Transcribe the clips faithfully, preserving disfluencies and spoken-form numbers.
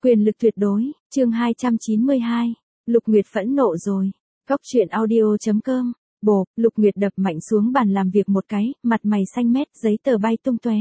Quyền lực tuyệt đối, chương hai trăm chín mươi hai. Lục Nguyệt phẫn nộ rồi. Góc truyện audio.com. Bộp, Lục Nguyệt đập mạnh xuống bàn làm việc một cái, mặt mày xanh mét, giấy tờ bay tung tóe.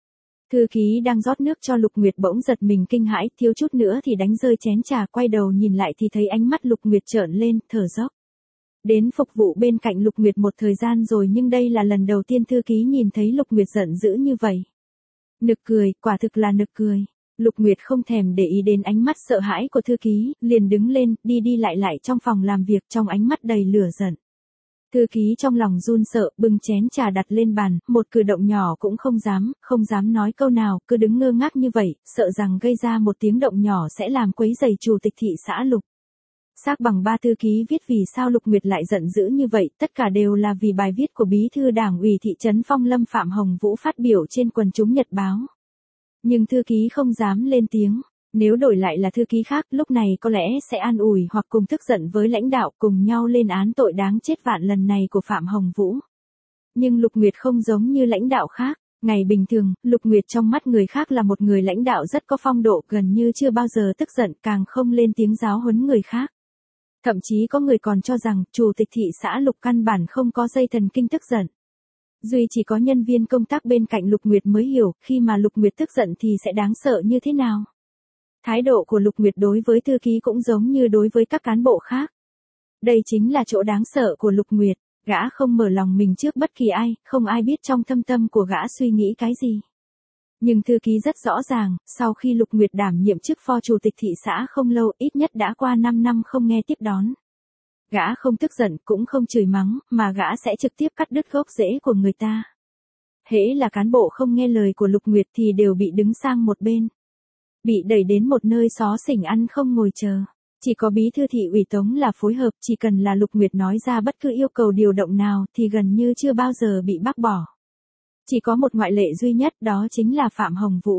Thư ký đang rót nước cho Lục Nguyệt bỗng giật mình kinh hãi, thiếu chút nữa thì đánh rơi chén trà, quay đầu nhìn lại thì thấy ánh mắt Lục Nguyệt trợn lên, thở dốc. Đến phục vụ bên cạnh Lục Nguyệt một thời gian rồi nhưng đây là lần đầu tiên thư ký nhìn thấy Lục Nguyệt giận dữ như vậy. Nực cười, quả thực là nực cười. Lục Nguyệt không thèm để ý đến ánh mắt sợ hãi của thư ký, liền đứng lên, đi đi lại lại trong phòng làm việc trong ánh mắt đầy lửa giận. Thư ký trong lòng run sợ, bưng chén trà đặt lên bàn, một cử động nhỏ cũng không dám, không dám nói câu nào, cứ đứng ngơ ngác như vậy, sợ rằng gây ra một tiếng động nhỏ sẽ làm quấy rầy chủ tịch thị xã Lục. Xác bằng ba thư ký viết vì sao Lục Nguyệt lại giận dữ như vậy, tất cả đều là vì bài viết của bí thư đảng ủy thị trấn Phong Lâm Phạm Hồng Vũ phát biểu trên quần chúng nhật báo. Nhưng thư ký không dám lên tiếng, nếu đổi lại là thư ký khác, lúc này có lẽ sẽ an ủi hoặc cùng tức giận với lãnh đạo cùng nhau lên án tội đáng chết vạn lần này của Phạm Hồng Vũ. Nhưng Lục Nguyệt không giống như lãnh đạo khác, ngày bình thường, Lục Nguyệt trong mắt người khác là một người lãnh đạo rất có phong độ, gần như chưa bao giờ tức giận, càng không lên tiếng giáo huấn người khác. Thậm chí có người còn cho rằng chủ tịch thị xã Lục căn bản không có dây thần kinh tức giận. Duy chỉ có nhân viên công tác bên cạnh Lục Nguyệt mới hiểu, khi mà Lục Nguyệt tức giận thì sẽ đáng sợ như thế nào. Thái độ của Lục Nguyệt đối với thư ký cũng giống như đối với các cán bộ khác. Đây chính là chỗ đáng sợ của Lục Nguyệt, gã không mở lòng mình trước bất kỳ ai, không ai biết trong thâm tâm của gã suy nghĩ cái gì. Nhưng thư ký rất rõ ràng, sau khi Lục Nguyệt đảm nhiệm chức phó chủ tịch thị xã không lâu, ít nhất đã qua năm năm không nghe tiếp đón. Gã không tức giận cũng không chửi mắng, mà gã sẽ trực tiếp cắt đứt gốc rễ của người ta. Hễ là cán bộ không nghe lời của Lục Nguyệt thì đều bị đứng sang một bên. Bị đẩy đến một nơi xó xỉnh ăn không ngồi chờ. Chỉ có bí thư thị ủy Tống là phối hợp, chỉ cần là Lục Nguyệt nói ra bất cứ yêu cầu điều động nào thì gần như chưa bao giờ bị bác bỏ. Chỉ có một ngoại lệ duy nhất, đó chính là Phạm Hồng Vũ.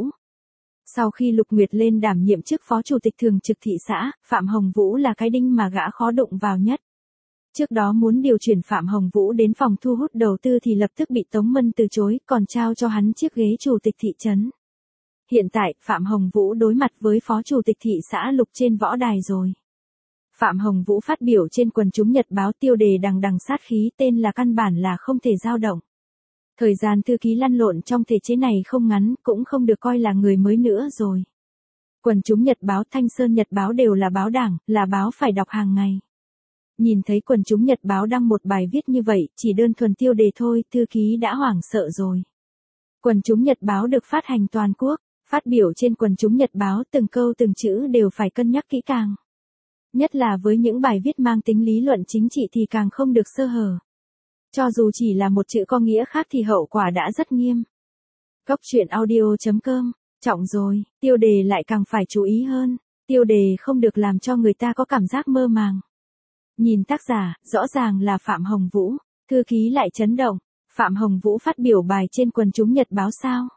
Sau khi Lục Nguyệt lên đảm nhiệm chức phó chủ tịch thường trực thị xã, Phạm Hồng Vũ là cái đinh mà gã khó đụng vào nhất. Trước đó muốn điều chuyển Phạm Hồng Vũ đến phòng thu hút đầu tư thì lập tức bị Tống Mân từ chối, còn trao cho hắn chiếc ghế chủ tịch thị trấn. Hiện tại, Phạm Hồng Vũ đối mặt với phó chủ tịch thị xã Lục trên võ đài rồi. Phạm Hồng Vũ phát biểu trên quần chúng nhật báo tiêu đề đằng đằng sát khí, tên là căn bản là không thể dao động. Thời gian thư ký lăn lộn trong thể chế này không ngắn, cũng không được coi là người mới nữa rồi. Quần chúng nhật báo, Thanh Sơn Nhật báo đều là báo đảng, là báo phải đọc hàng ngày. Nhìn thấy quần chúng nhật báo đăng một bài viết như vậy, chỉ đơn thuần tiêu đề thôi, thư ký đã hoảng sợ rồi. Quần chúng nhật báo được phát hành toàn quốc, phát biểu trên quần chúng nhật báo từng câu từng chữ đều phải cân nhắc kỹ càng. Nhất là với những bài viết mang tính lý luận chính trị thì càng không được sơ hở. Cho dù chỉ là một chữ có nghĩa khác thì hậu quả đã rất nghiêm. Góc truyện audio.com, trọng rồi, tiêu đề lại càng phải chú ý hơn, tiêu đề không được làm cho người ta có cảm giác mơ màng. Nhìn tác giả, rõ ràng là Phạm Hồng Vũ, thư ký lại chấn động, Phạm Hồng Vũ phát biểu bài trên quần chúng nhật báo sao?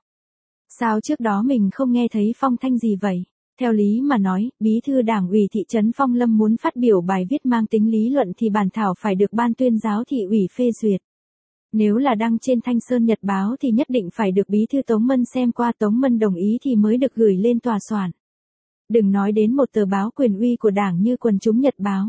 Sao trước đó mình không nghe thấy phong thanh gì vậy? Theo lý mà nói, bí thư đảng ủy thị trấn Phong Lâm muốn phát biểu bài viết mang tính lý luận thì bản thảo phải được ban tuyên giáo thị ủy phê duyệt. Nếu là đăng trên Thanh Sơn Nhật báo thì nhất định phải được bí thư Tống Mân xem qua, Tống Mân đồng ý thì mới được gửi lên tòa soạn. Đừng nói đến một tờ báo quyền uy của đảng như quần chúng nhật báo.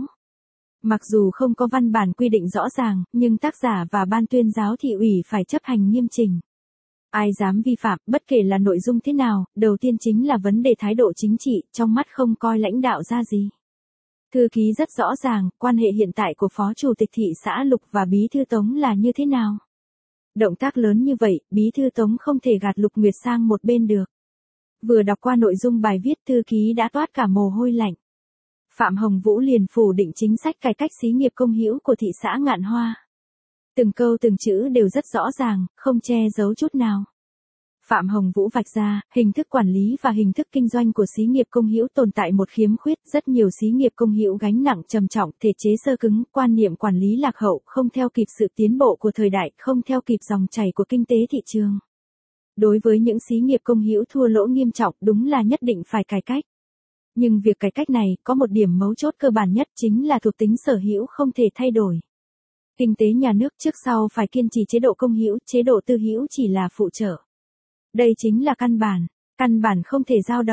Mặc dù không có văn bản quy định rõ ràng, nhưng tác giả và ban tuyên giáo thị ủy phải chấp hành nghiêm chỉnh. Ai dám vi phạm, bất kể là nội dung thế nào, đầu tiên chính là vấn đề thái độ chính trị, trong mắt không coi lãnh đạo ra gì. Thư ký rất rõ ràng, quan hệ hiện tại của phó chủ tịch thị xã Lục và bí thư Tống là như thế nào. Động tác lớn như vậy, bí thư Tống không thể gạt Lục Nguyệt sang một bên được. Vừa đọc qua nội dung bài viết, thư ký đã toát cả mồ hôi lạnh. Phạm Hồng Vũ liền phủ định chính sách cải cách xí nghiệp công hữu của thị xã Ngạn Hoa. Từng câu từng chữ đều rất rõ ràng, không che giấu chút nào. Phạm Hồng Vũ vạch ra, hình thức quản lý và hình thức kinh doanh của xí nghiệp công hữu tồn tại một khiếm khuyết, rất nhiều xí nghiệp công hữu gánh nặng trầm trọng, thể chế sơ cứng, quan niệm quản lý lạc hậu, không theo kịp sự tiến bộ của thời đại, không theo kịp dòng chảy của kinh tế thị trường. Đối với những xí nghiệp công hữu thua lỗ nghiêm trọng, đúng là nhất định phải cải cách. Nhưng việc cải cách này có một điểm mấu chốt cơ bản nhất, chính là thuộc tính sở hữu không thể thay đổi. Kinh tế nhà nước trước sau phải kiên trì chế độ công hữu, chế độ tư hữu chỉ là phụ trợ. Đây chính là căn bản, căn bản không thể dao động.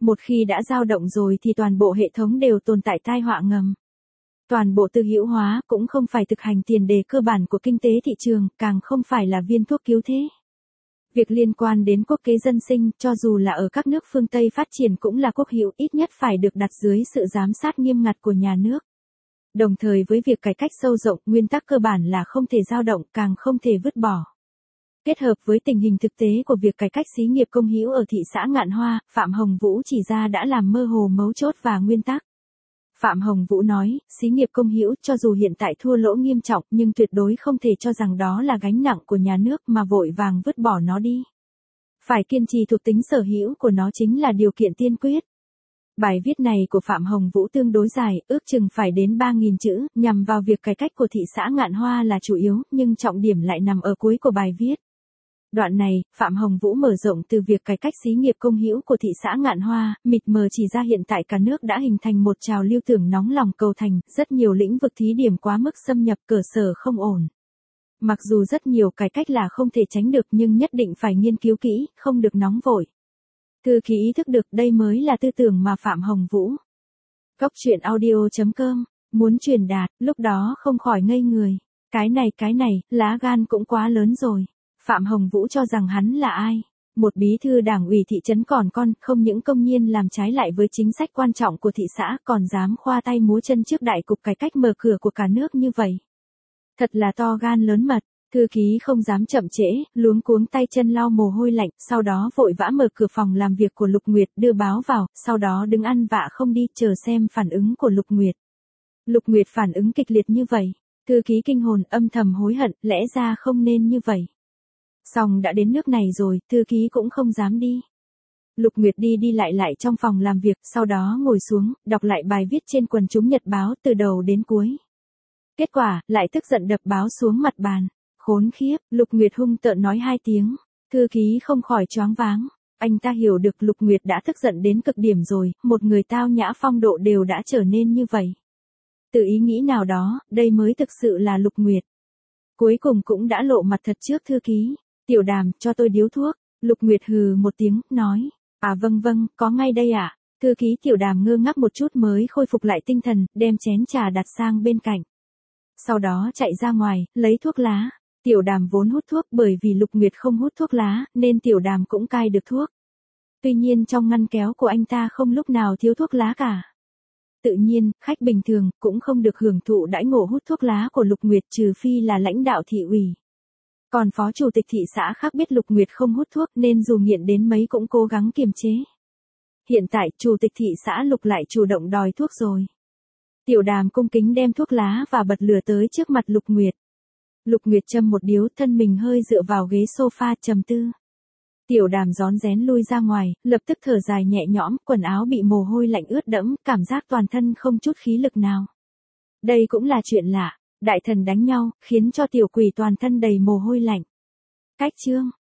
Một khi đã dao động rồi thì toàn bộ hệ thống đều tồn tại tai họa ngầm. Toàn bộ tư hữu hóa cũng không phải thực hành tiền đề cơ bản của kinh tế thị trường, càng không phải là viên thuốc cứu thế. Việc liên quan đến quốc kế dân sinh, cho dù là ở các nước phương Tây phát triển cũng là quốc hữu, ít nhất phải được đặt dưới sự giám sát nghiêm ngặt của nhà nước. Đồng thời với việc cải cách sâu rộng, nguyên tắc cơ bản là không thể dao động, càng không thể vứt bỏ. Kết hợp với tình hình thực tế của việc cải cách xí nghiệp công hữu ở thị xã Ngạn Hoa, Phạm Hồng Vũ chỉ ra đã làm mơ hồ mấu chốt và nguyên tắc. Phạm Hồng Vũ nói, xí nghiệp công hữu cho dù hiện tại thua lỗ nghiêm trọng nhưng tuyệt đối không thể cho rằng đó là gánh nặng của nhà nước mà vội vàng vứt bỏ nó đi. Phải kiên trì thuộc tính sở hữu của nó chính là điều kiện tiên quyết. Bài viết này của Phạm Hồng Vũ tương đối dài, ước chừng phải đến ba nghìn chữ, nhằm vào việc cải cách của thị xã Ngạn Hoa là chủ yếu, nhưng trọng điểm lại nằm ở cuối của bài viết. Đoạn này, Phạm Hồng Vũ mở rộng từ việc cải cách xí nghiệp công hữu của thị xã Ngạn Hoa, mịt mờ chỉ ra hiện tại cả nước đã hình thành một trào lưu tưởng nóng lòng cầu thành, rất nhiều lĩnh vực thí điểm quá mức xâm nhập, cơ sở không ổn. Mặc dù rất nhiều cải cách là không thể tránh được nhưng nhất định phải nghiên cứu kỹ, không được nóng vội. Thư ký ý thức được đây mới là tư tưởng mà Phạm Hồng Vũ. Góc truyện audio chấm com, muốn truyền đạt, lúc đó không khỏi ngây người. Cái này cái này, lá gan cũng quá lớn rồi. Phạm Hồng Vũ cho rằng hắn là ai? Một bí thư đảng ủy thị trấn còn con, không những công nhiên làm trái lại với chính sách quan trọng của thị xã, còn dám khoa tay múa chân trước đại cục cải cách mở cửa của cả nước như vậy. Thật là to gan lớn mật. Thư ký không dám chậm trễ, luống cuống tay chân lau mồ hôi lạnh, sau đó vội vã mở cửa phòng làm việc của Lục Nguyệt, đưa báo vào, sau đó đứng ăn vạ không đi, chờ xem phản ứng của Lục Nguyệt. Lục Nguyệt phản ứng kịch liệt như vậy. Thư ký kinh hồn, âm thầm hối hận, lẽ ra không nên như vậy. Song đã đến nước này rồi, thư ký cũng không dám đi. Lục Nguyệt đi đi lại lại trong phòng làm việc, sau đó ngồi xuống, đọc lại bài viết trên quần chúng nhật báo từ đầu đến cuối. Kết quả, lại tức giận đập báo xuống mặt bàn. Khốn khiếp, Lục Nguyệt hung tợn nói hai tiếng. Thư ký không khỏi choáng váng. Anh ta hiểu được Lục Nguyệt đã tức giận đến cực điểm rồi, một người tao nhã phong độ đều đã trở nên như vậy. Từ ý nghĩ nào đó, đây mới thực sự là Lục Nguyệt. Cuối cùng cũng đã lộ mặt thật trước thư ký. Tiểu Đàm, cho tôi điếu thuốc. Lục Nguyệt hừ một tiếng, nói. À vâng vâng, có ngay đây ạ. À? Thư ký Tiểu Đàm ngơ ngác một chút mới khôi phục lại tinh thần, đem chén trà đặt sang bên cạnh. Sau đó chạy ra ngoài, lấy thuốc lá. Tiểu Đàm vốn hút thuốc, bởi vì Lục Nguyệt không hút thuốc lá, nên Tiểu Đàm cũng cai được thuốc. Tuy nhiên trong ngăn kéo của anh ta không lúc nào thiếu thuốc lá cả. Tự nhiên, khách bình thường cũng không được hưởng thụ đãi ngộ hút thuốc lá của Lục Nguyệt, trừ phi là lãnh đạo thị ủy. Còn phó chủ tịch thị xã khác biết Lục Nguyệt không hút thuốc nên dù nghiện đến mấy cũng cố gắng kiềm chế. Hiện tại, chủ tịch thị xã Lục lại chủ động đòi thuốc rồi. Tiểu Đàm cung kính đem thuốc lá và bật lửa tới trước mặt Lục Nguyệt. Lục Nguyệt châm một điếu, thân mình hơi dựa vào ghế sofa trầm tư. Tiểu Đàm rón rén lui ra ngoài, lập tức thở dài nhẹ nhõm, quần áo bị mồ hôi lạnh ướt đẫm, cảm giác toàn thân không chút khí lực nào. Đây cũng là chuyện lạ, đại thần đánh nhau, khiến cho tiểu quỷ toàn thân đầy mồ hôi lạnh. Cách chương